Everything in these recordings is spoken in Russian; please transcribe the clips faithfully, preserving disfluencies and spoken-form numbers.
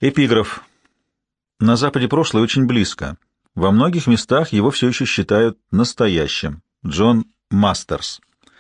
Эпиграф. На Западе прошлое очень близко. Во многих местах его все еще считают настоящим. Джон Мастерс.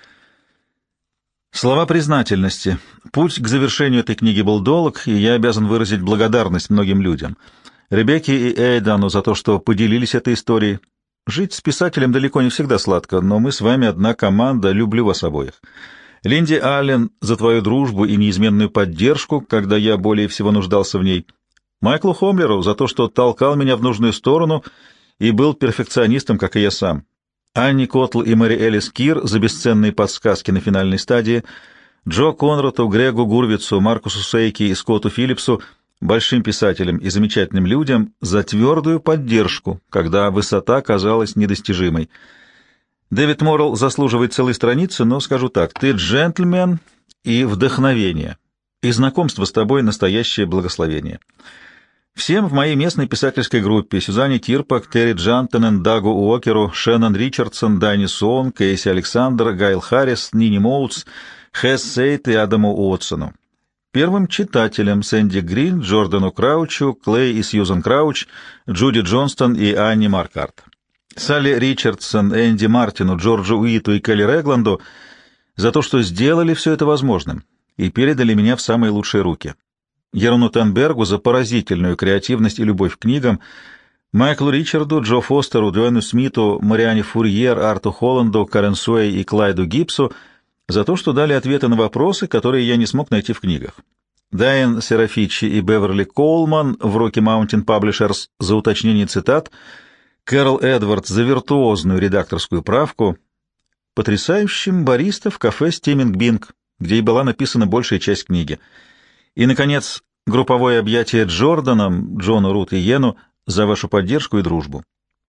Слова признательности. Путь к завершению этой книги был долг, и я обязан выразить благодарность многим людям. Ребекке и Эйдану за то, что поделились этой историей. Жить с писателем далеко не всегда сладко, но мы с вами одна команда, люблю вас обоих. Линди Аллен за твою дружбу и неизменную поддержку, когда я более всего нуждался в ней. Майклу Хомлеру за то, что толкал меня в нужную сторону и был перфекционистом, как и я сам. Анни Котл и Мэри Элис Кир за бесценные подсказки на финальной стадии, Джо Конрату, Грегу Гурвицу, Маркусу Сейки и Скотту Филлипсу, большим писателям и замечательным людям, за твердую поддержку, когда высота казалась недостижимой. Дэвид Моррелл заслуживает целой страницы, но скажу так, ты джентльмен и вдохновение, и знакомство с тобой — настоящее благословение. Всем в моей местной писательской группе — Сюзанне Тирпак, Терри Джантенен, Дагу Уокеру, Шеннон Ричардсон, Дайни Сон, Кейси Александр, Гайл Харрис, Нини Моутс, Хэс Сейт и Адаму Уотсону. Первым читателям — Сэнди Грин, Джордану Краучу, Клей и Сьюзан Крауч, Джуди Джонстон и Анни Маркарт. Салли Ричардсон, Энди Мартину, Джорджу Уиту и Келли Регланду за то, что сделали все это возможным и передали меня в самые лучшие руки. Ерону Тенбергу за поразительную креативность и любовь к книгам, Майклу Ричарду, Джо Фостеру, Дуэну Смиту, Мариане Фурьер, Арту Холланду, Карен Суэй и Клайду Гибсу за то, что дали ответы на вопросы, которые я не смог найти в книгах. Дайан Серафичи и Беверли Коулман в Rocky Mountain Publishers за уточнение цитат, Кэрол Эдвардс за виртуозную редакторскую правку, потрясающим бариста в кафе «Стиминг Бинг», где и была написана большая часть книги. И, наконец, групповое объятие Джорданом, Джону, Рут и Йену за вашу поддержку и дружбу.